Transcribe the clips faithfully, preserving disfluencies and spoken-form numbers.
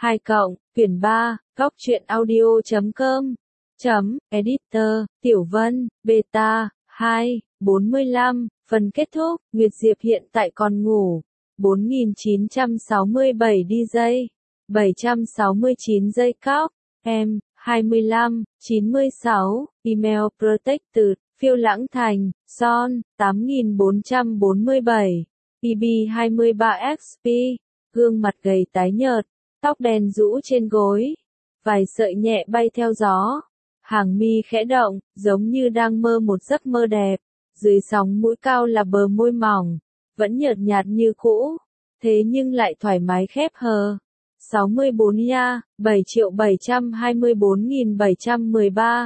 hai cộng, quyển ba, góc truyện audio chấm com, chấm, editor, Tiểu Vân, beta, hai, bốn mươi lăm, phần kết thúc, Nguyệt Diệp hiện tại còn ngủ, bốn nghìn chín trăm sáu mươi bảy đi giây, bảy trăm sáu mươi chín giây cóc, em, hai mươi lăm, chín mươi sáu, email protected, phiêu lãng thành, son, tám nghìn bốn trăm bốn mươi bảy, pê bê hai mươi ba ích pê, gương mặt gầy tái nhợt, tóc đen rũ trên gối, vài sợi nhẹ bay theo gió, hàng mi khẽ động, giống như đang mơ một giấc mơ đẹp, dưới sóng mũi cao là bờ môi mỏng, vẫn nhợt nhạt như cũ, thế nhưng lại thoải mái khép hờ. sáu mươi bốn ya, bảy triệu bảy trăm hai mươi bốn nghìn bảy trăm mười ba.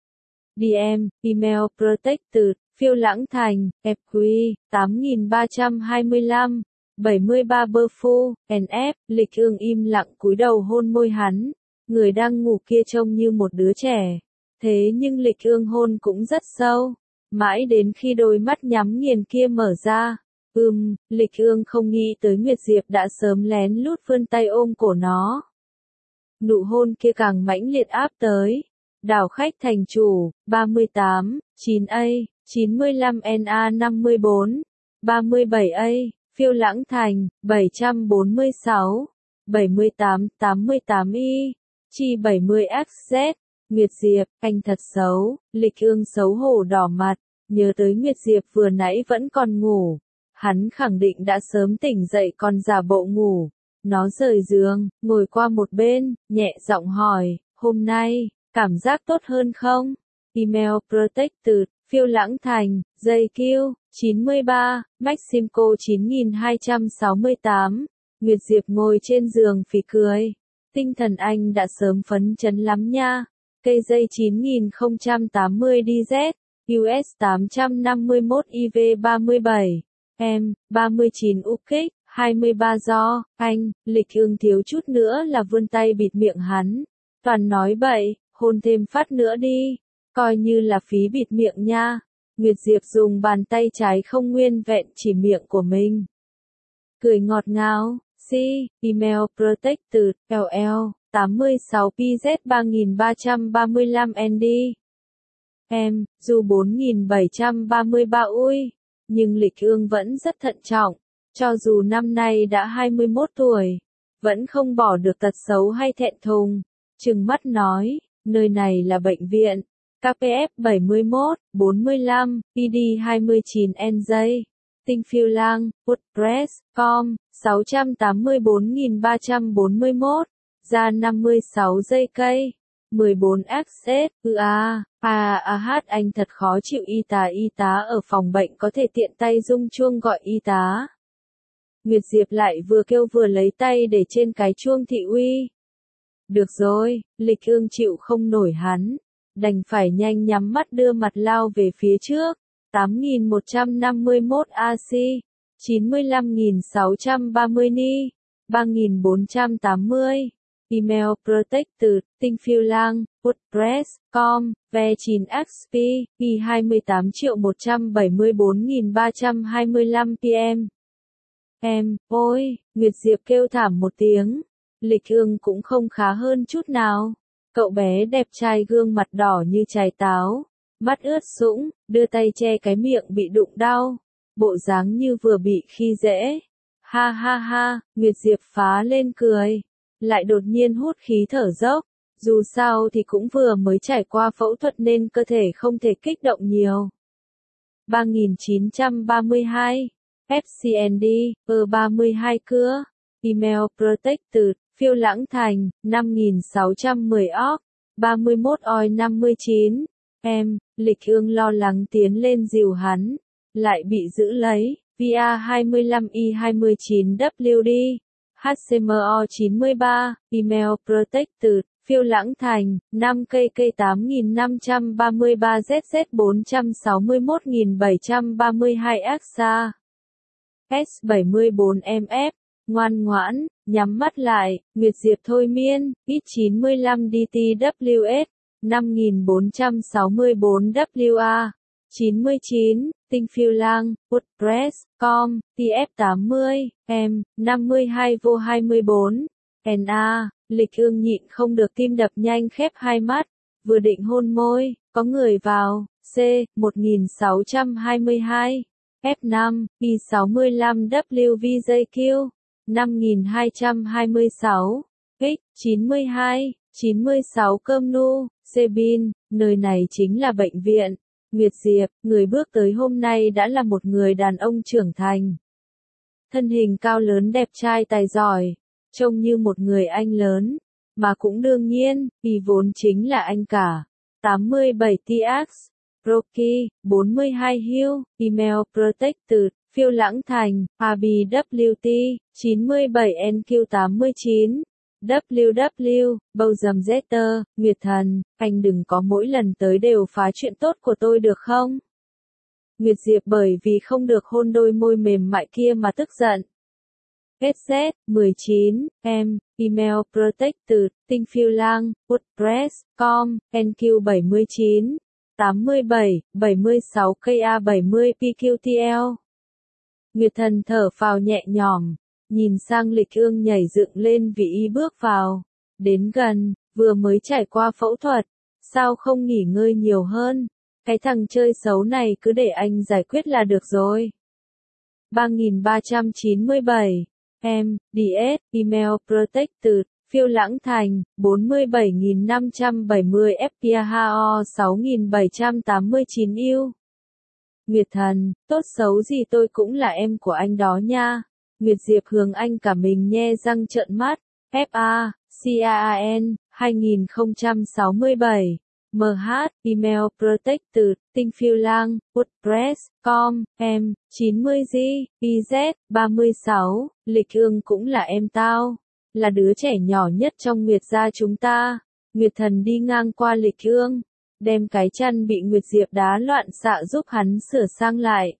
đê em, email protected, phiêu lãng thành, ép quy, tám nghìn ba trăm hai mươi lăm, bảy mươi ba bơ phu, en ép, Lịch Ương im lặng cúi đầu hôn môi hắn, người đang ngủ kia trông như một đứa trẻ, thế nhưng Lịch Ương hôn cũng rất sâu, mãi đến khi đôi mắt nhắm nghiền kia mở ra. Ừm, Lịch Ương không nghĩ tới Nguyệt Diệp đã sớm lén lút vươn tay ôm cổ nó. Nụ hôn kia càng mãnh liệt áp tới. Đảo khách thành chủ, ba mươi tám, chín A, chín mươi lăm N A năm mươi bốn, ba mươi bảy A, phiêu lãng thành, bảy trăm bốn mươi sáu, bảy mươi tám, tám mươi tám Y, chi bảy mươi X Z, Nguyệt Diệp, anh thật xấu, Lịch Ương xấu hổ đỏ mặt, nhớ tới Nguyệt Diệp vừa nãy vẫn còn ngủ. Hắn khẳng định đã sớm tỉnh dậy còn giả bộ ngủ. Nó rời giường, ngồi qua một bên, nhẹ giọng hỏi, hôm nay, cảm giác tốt hơn không? Email protected, phiêu lãng thành, dây kêu, chín mươi ba, Maximco chín nghìn hai trăm sáu mươi tám. Nguyệt Diệp ngồi trên giường phì cười. Tinh thần anh đã sớm phấn chấn lắm nha. Cây dây chín nghìn không trăm tám mươi D Z, U S tám trăm năm mươi mốt I V ba mươi bảy. Em, ba mươi chín úp kích, hai mươi ba do, anh, Lịch Ương thiếu chút nữa là vươn tay bịt miệng hắn. Toàn nói bậy, hôn thêm phát nữa đi, coi như là phí bịt miệng nha. Nguyệt Diệp dùng bàn tay trái không nguyên vẹn chỉ miệng của mình. Cười ngọt ngào, si, email protected, L L, tám mươi sáu P Z ba nghìn ba trăm ba mươi lăm N D. Em, dù bốn nghìn bảy trăm ba mươi ba ui. Nhưng Lịch Ương vẫn rất thận trọng, cho dù năm nay đã hai mươi mốt tuổi, vẫn không bỏ được tật xấu hay thẹn thùng, trừng mắt nói, nơi này là bệnh viện, K P F bảy mươi mốt, bốn mươi lăm, P D hai mươi chín N J, Tinh Phiêu Lang, WordPress, com, sáu trăm tám mươi bốn nghìn ba trăm bốn mươi mốt, ra năm mươi sáu giây cây. mười bốn X Z, ư a, à à hát anh thật khó chịu y tá y tá ở phòng bệnh có thể tiện tay rung chuông gọi y tá. Nguyệt Diệp lại vừa kêu vừa lấy tay để trên cái chuông thị uy. Được rồi, Lịch Ương chịu không nổi hắn, đành phải nhanh nhắm mắt đưa mặt lao về phía trước. tám nghìn một trăm năm mươi mốt A C, chín mươi lăm nghìn sáu trăm ba mươi Ni, ba nghìn bốn trăm tám mươi. Email protected, Tinh Phiêu Lang, WordPress, com, ve chín X P, Y hai mươi tám triệu một trăm bảy mươi bốn nghìn ba trăm hai mươi lăm P M. Em, ôi, Nguyệt Diệp kêu thảm một tiếng. Lịch Ương cũng không khá hơn chút nào. Cậu bé đẹp trai gương mặt đỏ như trái táo, mắt ướt sũng, đưa tay che cái miệng bị đụng đau, bộ dáng như vừa bị khi dễ. Ha ha ha, Nguyệt Diệp phá lên cười. Lại đột nhiên hút khí thở dốc, dù sao thì cũng vừa mới trải qua phẫu thuật nên cơ thể không thể kích động nhiều. ba nghìn chín trăm ba mươi hai, F C N D, E ba mươi hai cưa, email protected, phiêu lãng thành, năm nghìn sáu trăm mười O, ba mươi mốt O năm mươi chín, em, Lịch Ương lo lắng tiến lên dìu hắn, lại bị giữ lấy, V A hai mươi lăm I hai mươi chín W D. H C M O chín mươi ba, email protected, phiêu lãng thành, năm cây cây tám nghìn năm trăm ba mươi ba Z Z bốn trăm sáu mươi mốt nghìn bảy trăm ba mươi hai X A. S bảy mươi bốn M F, ngoan ngoãn, nhắm mắt lại, Nguyệt Diệp thôi miên, ít chín mươi lăm D T W S, năm nghìn bốn trăm sáu mươi bốn W A. chín mươi chín, Tinh Phiêu Lang, WordPress, com, T F tám mươi, em, năm mươi hai vô hai mươi bốn, N A, Lịch Ương nhịn không được tim đập nhanh khép hai mắt, vừa định hôn môi, có người vào, C, một nghìn sáu trăm hai mươi hai, F năm, I sáu mươi lăm W V J Q, năm nghìn hai trăm hai mươi sáu, X, chín mươi hai, chín mươi sáu Cơm Nu, C Bin, nơi này chính là bệnh viện. Nguyệt Diệp, người bước tới hôm nay đã là một người đàn ông trưởng thành. Thân hình cao lớn đẹp trai tài giỏi, trông như một người anh lớn, mà cũng đương nhiên, vì vốn chính là anh cả. tám mươi bảy T X, Rocky, bốn mươi hai Hill, Email Protected, Phiêu Lãng Thành, R B W T, chín mươi bảy N Q tám mươi chín, W W, Bầu Dầm Zetter, Nguyệt Thần, anh đừng có mỗi lần tới đều phá chuyện tốt của tôi được không? Nguyệt Diệp bởi vì không được hôn đôi môi mềm mại kia mà tức giận. S Z, mười chín, em, Email Protected, Tinh Phiêu Lang, WordPress, com, N Q bảy mươi chín, tám mươi bảy, bảy mươi sáu K A bảy mươi P Q T L. Nguyệt Thần thở phào nhẹ nhõm, nhìn sang Lịch Ương nhảy dựng lên vì y bước vào. Đến gần, vừa mới trải qua phẫu thuật, sao không nghỉ ngơi nhiều hơn? Cái thằng chơi xấu này cứ để anh giải quyết là được rồi. ba nghìn ba trăm chín mươi bảy, em, D S, Email Protected, Phiêu Lãng Thành, bốn mươi bảy nghìn năm trăm bảy mươi F P H O sáu nghìn bảy trăm tám mươi chín yêu. Nguyệt Thần, tốt xấu gì tôi cũng là em của anh đó nha. Nguyệt Diệp hướng anh cả mình nhe răng trợn mắt. F A, C A A N, hai nghìn không trăm sáu mươi bảy. M H, Email Protected, Tinh Phiêu Lang, WordPress, com, em, chín mươi G, I Z, ba mươi sáu, Lịch Ương cũng là em tao. Là đứa trẻ nhỏ nhất trong Nguyệt gia chúng ta. Nguyệt Thần đi ngang qua Lịch Ương, đem cái chăn bị Nguyệt Diệp đá loạn xạ giúp hắn sửa sang lại.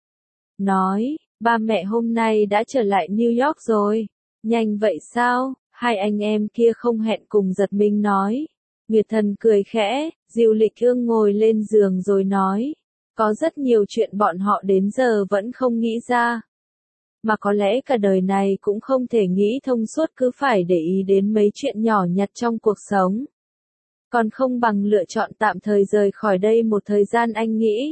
Nói, ba mẹ hôm nay đã trở lại New York rồi. Nhanh vậy sao? Hai anh em kia không hẹn cùng giật mình nói. Nguyệt Thần cười khẽ, dìu Lịch Ương ngồi lên giường rồi nói. Có rất nhiều chuyện bọn họ đến giờ vẫn không nghĩ ra. Mà có lẽ cả đời này cũng không thể nghĩ thông suốt, cứ phải để ý đến mấy chuyện nhỏ nhặt trong cuộc sống. Còn không bằng lựa chọn tạm thời rời khỏi đây một thời gian, anh nghĩ.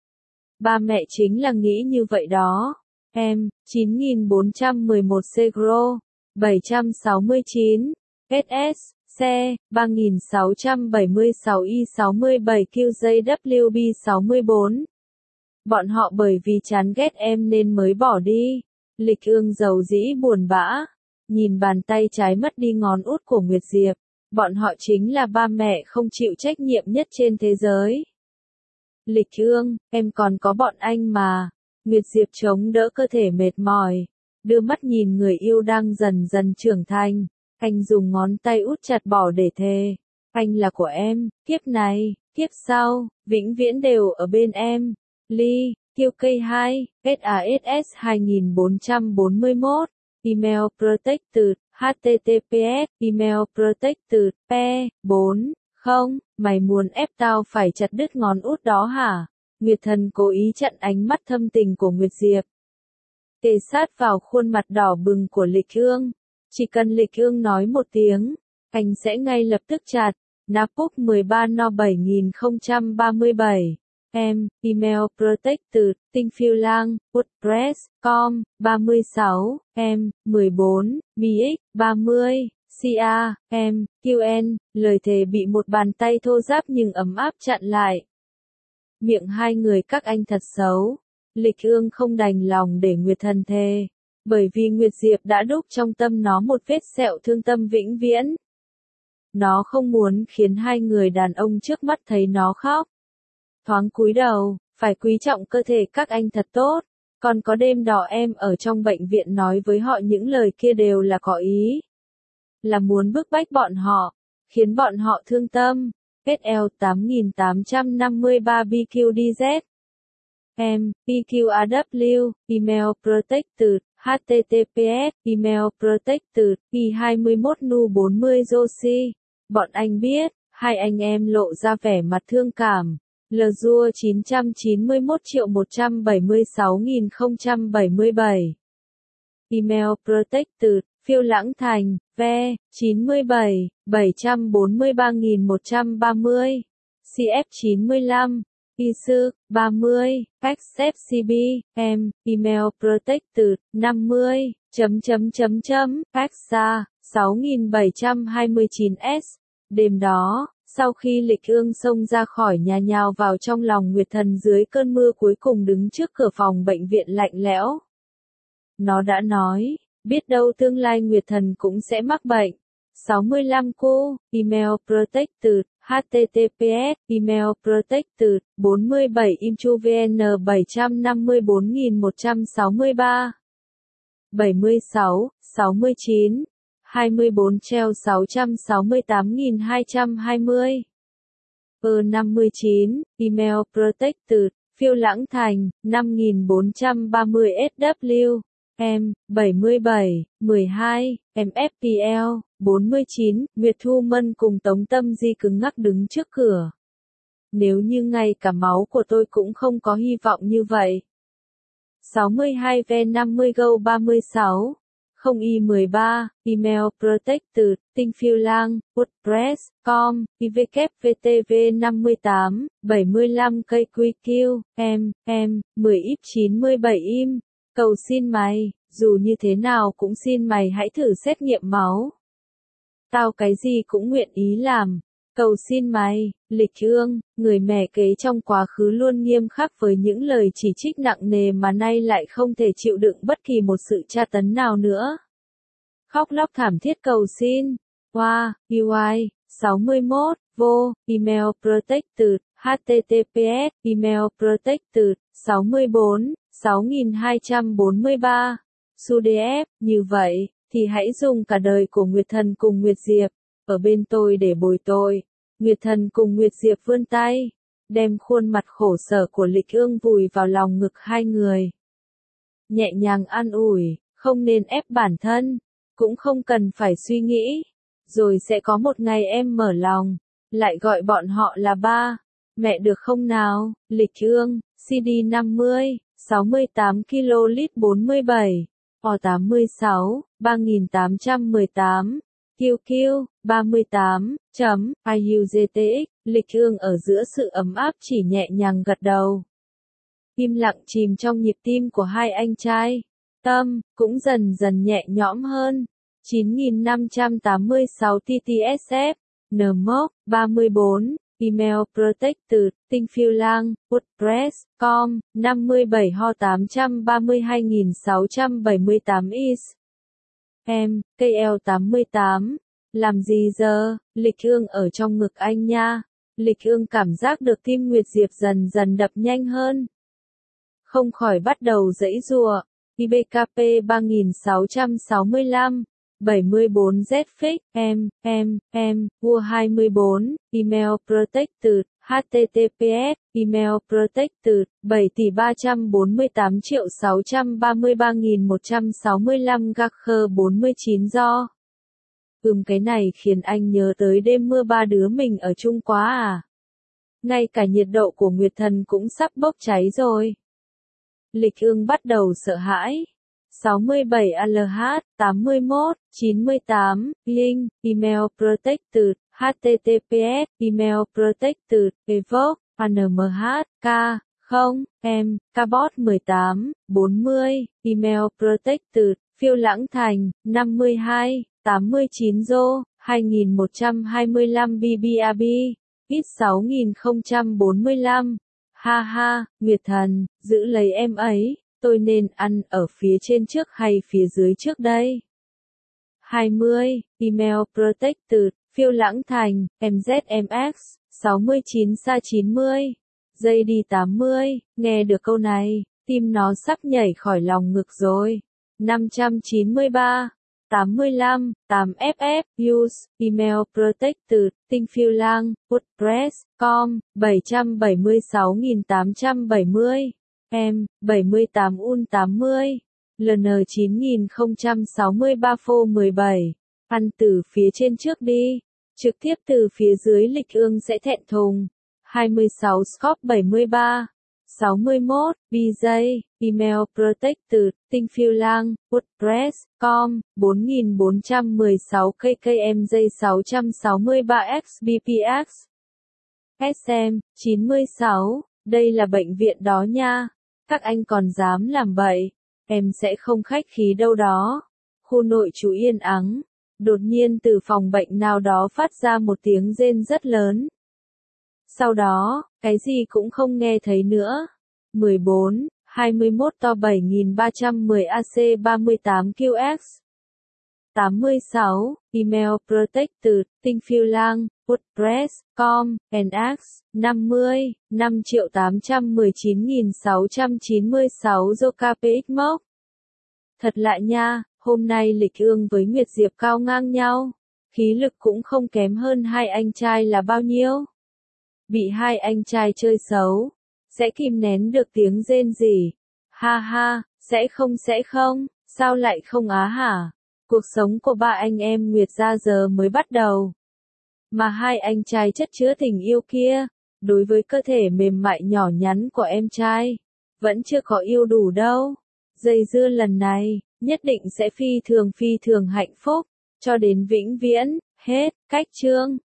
Ba mẹ chính là nghĩ như vậy đó. Em, chín nghìn bốn trăm mười một Segro, bảy trăm sáu mươi chín, S S, xe, ba nghìn sáu trăm bảy mươi sáu I sáu mươi bảy Q J W B sáu mươi bốn. Bọn họ bởi vì chán ghét em nên mới bỏ đi. Lịch Ương dầu dĩ buồn bã, nhìn bàn tay trái mất đi ngón út của Nguyệt Diệp. Bọn họ chính là ba mẹ không chịu trách nhiệm nhất trên thế giới. Lịch Ương, em còn có bọn anh mà. Nguyệt Diệp chống đỡ cơ thể mệt mỏi, đưa mắt nhìn người yêu đang dần dần trưởng thành. Anh dùng ngón tay út chặt bỏ để thề. Anh là của em, kiếp này, kiếp sau, vĩnh viễn đều ở bên em. Ly, Q K hai, S A S S hai nghìn bốn trăm bốn mươi mốt, Email Protected, H T T P S, Email Protected, P, bốn, không, mày muốn ép tao phải chặt đứt ngón út đó hả? Nguyệt Thần cố ý chặn ánh mắt thâm tình của Nguyệt Diệp. Kề sát vào khuôn mặt đỏ bừng của Lịch Ương. Chỉ cần Lịch Ương nói một tiếng, anh sẽ ngay lập tức chặt. Napuk mười ba No bảy nghìn không trăm ba mươi bảy. Em, Email Protected, Tinh Phiêu Lang, WordPress, com, ba mươi sáu, em, mười bốn, B X, ba mươi, C A, em, Q N, lời thề bị một bàn tay thô ráp nhưng ấm áp chặn lại. Miệng hai người các anh thật xấu. Lịch Ương không đành lòng để Nguyệt Thần thề, bởi vì Nguyệt Diệp đã đúc trong tâm nó một vết sẹo thương tâm vĩnh viễn. Nó không muốn khiến hai người đàn ông trước mắt thấy nó khóc. Thoáng cúi đầu, phải quý trọng cơ thể các anh thật tốt. Còn có đêm đỏ em ở trong bệnh viện nói với họ những lời kia đều là có ý. Là muốn bức bách bọn họ, khiến bọn họ thương tâm. S L tám nghìn tám trăm năm mươi ba B Q D Z. Em, P Q A W, Email Protected, H T T P S, Email Protected, I hai mươi mốt N U bốn mươi Joshi. Bọn anh biết, hai anh em lộ ra vẻ mặt thương cảm. L D U chín trăm chín mươi mốt triệu một trăm bảy mươi sáu nghìn không trăm bảy mươi bảy. Email Protected, Phiêu Lãng Thành, ve, chín mươi bảy, bảy trăm bốn mươi ba nghìn một trăm ba mươi. xê ép chín mươi lăm. Y sư, ba mươi. Accept xê bê, em, email protected, năm mươi. Chấm chấm chấm chấm, Axa, sáu nghìn bảy trăm hai mươi chín S. Đêm đó, sau khi Lịch Ương xông ra khỏi nhà nhào vào trong lòng Nguyệt Thần dưới cơn mưa cuối cùng đứng trước cửa phòng bệnh viện lạnh lẽo. Nó đã nói, biết đâu tương lai Nguyệt Thần cũng sẽ mắc bệnh. sáu mươi lăm cô, email protected, https, email protected, bốn mươi bảy imchuvn bảy trăm năm mươi bốn nghìn một trăm sáu mươi ba. bảy mươi sáu, sáu mươi chín, hai mươi bốn treo sáu trăm sáu mươi tám nghìn hai trăm hai mươi. Ơ năm mươi chín, email protected, Phiêu Lãng Thành, năm nghìn bốn trăm ba mươi ét vê, em, bảy mươi bảy, mười hai, em ép pê lờ, bốn mươi chín, Nguyệt Thu Mân cùng Tống Tâm Di cứng ngắc đứng trước cửa. Nếu như ngay cả máu của tôi cũng không có hy vọng như vậy. sáu mươi hai V năm mươi Go ba mươi sáu, không Y mười ba, email protected, Tinh Phiêu Lang, WordPress, com, ivkvtv năm mươi tám, bảy mươi lăm cây quy kiu, em, em, mười ít chín mươi bảy im, cầu xin mày, dù như thế nào cũng xin mày hãy thử xét nghiệm máu. Tao cái gì cũng nguyện ý làm. Cầu xin mày, Lịch Ương, người mẹ kế trong quá khứ luôn nghiêm khắc với những lời chỉ trích nặng nề mà nay lại không thể chịu đựng bất kỳ một sự tra tấn nào nữa. Khóc lóc thảm thiết cầu xin. Wow, u i, sáu mươi mốt, vô, email protected, https, email protected, sáu mươi bốn, sáu nghìn hai trăm bốn mươi ba. Sudf, như vậy, thì hãy dùng cả đời của Nguyệt Thần cùng Nguyệt Diệp, ở bên tôi để bồi tội. Nguyệt Thần cùng Nguyệt Diệp vươn tay, đem khuôn mặt khổ sở của Lịch Ương vùi vào lòng ngực hai người. Nhẹ nhàng an ủi, không nên ép bản thân, cũng không cần phải suy nghĩ. Rồi sẽ có một ngày em mở lòng, lại gọi bọn họ là ba, mẹ được không nào? Lịch Ương, xê đê năm mươi, sáu mươi tám kilolít bốn mươi bảy, O tám mươi sáu, ba nghìn tám trăm mười tám. kiu kiu, ba mươi tám, chấm, iugtx, Lịch Ương ở giữa sự ấm áp chỉ nhẹ nhàng gật đầu. Im lặng chìm trong nhịp tim của hai anh trai. Tâm, cũng dần dần nhẹ nhõm hơn. chín nghìn năm trăm tám mươi sáu T T S F, nmok, ba mươi bốn, email protected, Tinh Phiêu Lang, WordPress, com, năm mươi bảy ho tám trăm ba mươi hai nghìn sáu trăm bảy mươi tám is. Em, cây eo tám mươi tám. Làm gì giờ? Lịch Ương ở trong ngực anh nha. Lịch Ương cảm giác được tim Nguyệt Diệp dần dần đập nhanh hơn. Không khỏi bắt đầu giãy giụa. i bê ca pê ba nghìn sáu trăm sáu mươi lăm. bảy mươi bốn Z Fix, em, em, em, vua hai mươi bốn, email protected, https, email protected, bảy tỷ ba trăm bốn mươi tám triệu sáu trăm ba mươi ba nghìn một trăm sáu mươi lăm Gakher bốn mươi chín do. Ừm cái này khiến anh nhớ tới đêm mưa ba đứa mình ở chung quá à. Ngay cả nhiệt độ của Nguyệt Thần cũng sắp bốc cháy rồi. Lịch Ương bắt đầu sợ hãi. sáu mươi bảy A L H, tám mươi mốt, chín mươi tám, link, email protected, https, email protected, evoke, anmh, k, không, em, kbot mười tám, bốn mươi, email protected, Phiêu Lãng Thành, năm mươi hai, tám mươi chín Zô, hai nghìn một trăm hai mươi lăm B B A B, ít sáu nghìn không trăm bốn mươi lăm. Ha ha, Nguyệt Thần, giữ lấy em ấy. Tôi nên ăn ở phía trên trước hay phía dưới trước đây? hai mươi, email protected, Phiêu Lãng Thành, em Z M X, sáu mươi chín Sa chín mươi, dây đi tám mươi, nghe được câu này, tim nó sắp nhảy khỏi lòng ngực rồi. năm trăm chín mươi ba, tám mươi lăm, tám F F, use, email protected, Tinh Phiêu Lang, WordPress, com, bảy trăm bảy mươi sáu nghìn tám trăm bảy mươi. Em, bảy mươi tám U N tám mươi, L N chín nghìn không trăm sáu mươi ba Phô mười bảy, ăn từ phía trên trước đi, trực tiếp từ phía dưới Lịch Ương sẽ thẹn thùng. hai mươi sáu Scope bảy mươi ba, sáu mươi mốt, B J, Email Protected, Tinh Phiêu Lang, WordPress, com, bốn nghìn bốn trăm mười sáu K K M J sáu trăm sáu mươi ba X B P X, S M, chín mươi sáu, đây là bệnh viện đó nha. Các anh còn dám làm bậy, em sẽ không khách khí đâu đó. Khu nội trú yên ắng. Đột nhiên từ phòng bệnh nào đó phát ra một tiếng rên rất lớn. Sau đó, cái gì cũng không nghe thấy nữa. mười bốn, hai mươi mốt to bảy nghìn ba trăm mười A C ba mươi tám Q X. tám mươi sáu, Email Protected, Tinh Phiêu Lang, WordPress, com, N X, năm mươi, năm triệu tám trăm mười chín nghìn sáu trăm chín mươi sáu Zoka P X Mốc. Thật lạ nha, hôm nay Lịch Ương với Nguyệt Diệp cao ngang nhau. Khí lực cũng không kém hơn hai anh trai là bao nhiêu. Bị hai anh trai chơi xấu. Sẽ kìm nén được tiếng rên rỉ. Ha ha, sẽ không sẽ không, sao lại không á hả? Cuộc sống của ba anh em Nguyệt gia giờ mới bắt đầu. Mà hai anh trai chất chứa tình yêu kia, đối với cơ thể mềm mại nhỏ nhắn của em trai, vẫn chưa có yêu đủ đâu. Dây dưa lần này, nhất định sẽ phi thường phi thường hạnh phúc, cho đến vĩnh viễn, hết, cách chương.